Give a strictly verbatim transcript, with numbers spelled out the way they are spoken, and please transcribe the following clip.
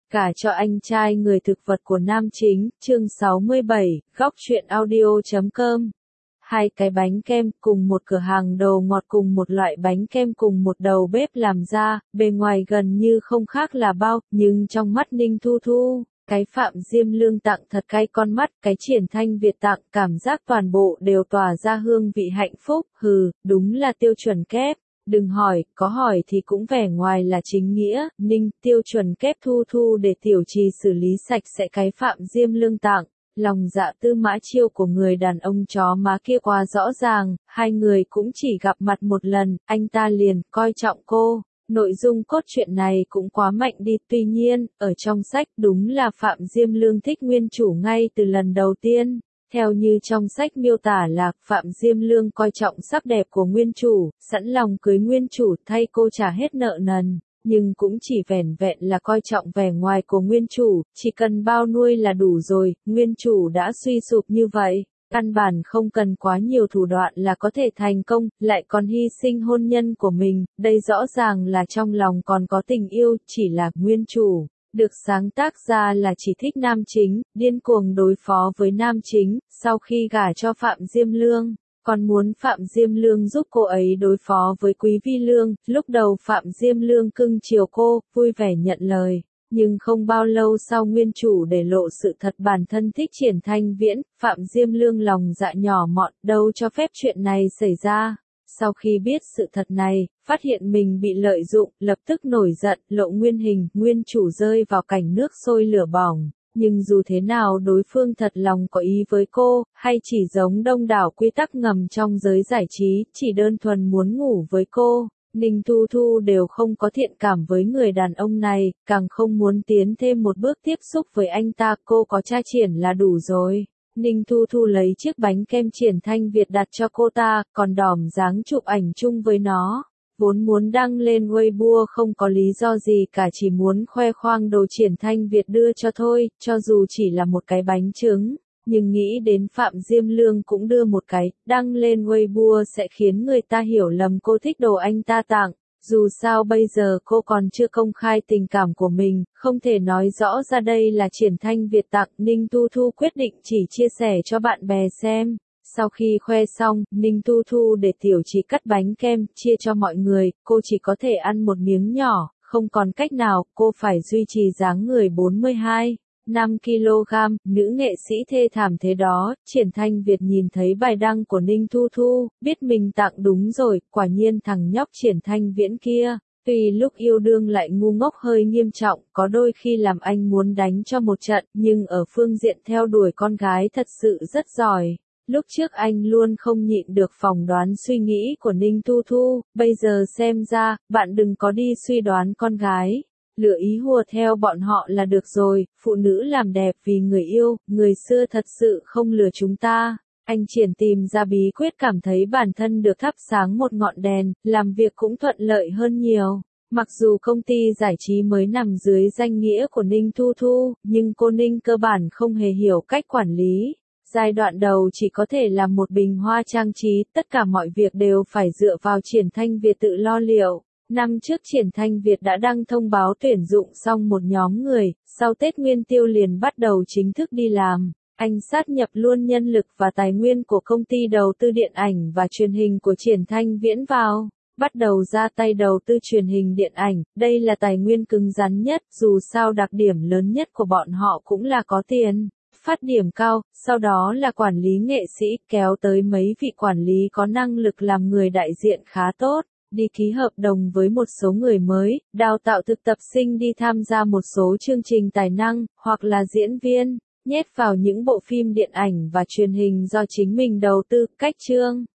Gả cho anh trai người thực vật của nam chính, chương sáu mươi bảy, góc truyện audio chấm com. Hai cái bánh kem cùng một cửa hàng đồ ngọt cùng một loại bánh kem cùng một đầu bếp làm ra, bề ngoài gần như không khác là bao, nhưng trong mắt Ninh Thu Thu, cái Phạm Diêm Lương tặng thật cay con mắt, cái Triển Thanh Việt tặng cảm giác toàn bộ đều tỏa ra hương vị hạnh phúc, hừ, đúng là tiêu chuẩn kép. Đừng hỏi, có hỏi thì cũng vẻ ngoài là chính nghĩa, Ninh, tiêu chuẩn kép Thu Thu để tiểu trì xử lý sạch sẽ cái Phạm Diêm Lương tặng. Lòng dạ tư mã chiêu của người đàn ông chó má kia quá rõ ràng, hai người cũng chỉ gặp mặt một lần, anh ta liền coi trọng cô. Nội dung cốt truyện này cũng quá mạnh đi, tuy nhiên, ở trong sách đúng là Phạm Diêm Lương thích nguyên chủ ngay từ lần đầu tiên. Theo như trong sách miêu tả là, Phạm Diêm Lương coi trọng sắc đẹp của nguyên chủ, sẵn lòng cưới nguyên chủ thay cô trả hết nợ nần, nhưng cũng chỉ vẻn vẹn là coi trọng vẻ ngoài của nguyên chủ, chỉ cần bao nuôi là đủ rồi, nguyên chủ đã suy sụp như vậy. Căn bản không cần quá nhiều thủ đoạn là có thể thành công, lại còn hy sinh hôn nhân của mình, đây rõ ràng là trong lòng còn có tình yêu, chỉ là nguyên chủ. Được sáng tác ra là chỉ thích nam chính, điên cuồng đối phó với nam chính, sau khi gả cho Phạm Diêm Lương, còn muốn Phạm Diêm Lương giúp cô ấy đối phó với Quý Vi Lương, lúc đầu Phạm Diêm Lương cưng chiều cô, vui vẻ nhận lời, nhưng không bao lâu sau nguyên chủ để lộ sự thật bản thân thích Triển Thanh Viễn, Phạm Diêm Lương lòng dạ nhỏ mọn, đâu cho phép chuyện này xảy ra. Sau khi biết sự thật này, phát hiện mình bị lợi dụng, lập tức nổi giận, lộ nguyên hình, nguyên chủ rơi vào cảnh nước sôi lửa bỏng. Nhưng dù thế nào đối phương thật lòng có ý với cô, hay chỉ giống đông đảo quy tắc ngầm trong giới giải trí, chỉ đơn thuần muốn ngủ với cô, Ninh Thu Thu đều không có thiện cảm với người đàn ông này, càng không muốn tiến thêm một bước tiếp xúc với anh ta, cô có cha Triển là đủ rồi. Ninh Thu Thu lấy chiếc bánh kem Triển Thanh Việt đặt cho cô ta, còn đỏm dáng chụp ảnh chung với nó. Vốn muốn đăng lên Weibo không có lý do gì cả, chỉ muốn khoe khoang đồ Triển Thanh Việt đưa cho thôi, cho dù chỉ là một cái bánh trứng. Nhưng nghĩ đến Phạm Diêm Lương cũng đưa một cái, đăng lên Weibo sẽ khiến người ta hiểu lầm cô thích đồ anh ta tặng. Dù sao bây giờ cô còn chưa công khai tình cảm của mình, không thể nói rõ ra đây là Triển Thanh Việt tặng, Ninh Thu Thu quyết định chỉ chia sẻ cho bạn bè xem. Sau khi khoe xong, Ninh Thu Thu để tiểu trì cắt bánh kem, chia cho mọi người, cô chỉ có thể ăn một miếng nhỏ, không còn cách nào, cô phải duy trì dáng người bốn mươi hai phẩy năm ki lô gam, nữ nghệ sĩ thê thảm thế đó. Triển Thanh Việt nhìn thấy bài đăng của Ninh Thu Thu, biết mình tặng đúng rồi, quả nhiên thằng nhóc Triển Thanh Viễn kia, tuy lúc yêu đương lại ngu ngốc hơi nghiêm trọng, có đôi khi làm anh muốn đánh cho một trận, nhưng ở phương diện theo đuổi con gái thật sự rất giỏi. Lúc trước anh luôn không nhịn được phỏng đoán suy nghĩ của Ninh Thu Thu, bây giờ xem ra, bạn đừng có đi suy đoán con gái. Lựa ý hùa theo bọn họ là được rồi, phụ nữ làm đẹp vì người yêu, người xưa thật sự không lừa chúng ta. Anh Triển tìm ra bí quyết cảm thấy bản thân được thắp sáng một ngọn đèn, làm việc cũng thuận lợi hơn nhiều. Mặc dù công ty giải trí mới nằm dưới danh nghĩa của Ninh Thu Thu, nhưng cô Ninh cơ bản không hề hiểu cách quản lý. Giai đoạn đầu chỉ có thể làm một bình hoa trang trí, tất cả mọi việc đều phải dựa vào Triển Thanh Việt tự lo liệu. Năm trước Triển Thanh Việt đã đăng thông báo tuyển dụng xong một nhóm người, sau Tết Nguyên Tiêu liền bắt đầu chính thức đi làm. Anh sát nhập luôn nhân lực và tài nguyên của công ty đầu tư điện ảnh và truyền hình của Triển Thanh Viễn vào, bắt đầu ra tay đầu tư truyền hình điện ảnh, đây là tài nguyên cứng rắn nhất, dù sao đặc điểm lớn nhất của bọn họ cũng là có tiền. Phát điểm cao, sau đó là quản lý nghệ sĩ, kéo tới mấy vị quản lý có năng lực làm người đại diện khá tốt, đi ký hợp đồng với một số người mới, đào tạo thực tập sinh đi tham gia một số chương trình tài năng, hoặc là diễn viên, nhét vào những bộ phim điện ảnh và truyền hình do chính mình đầu tư, cách chương.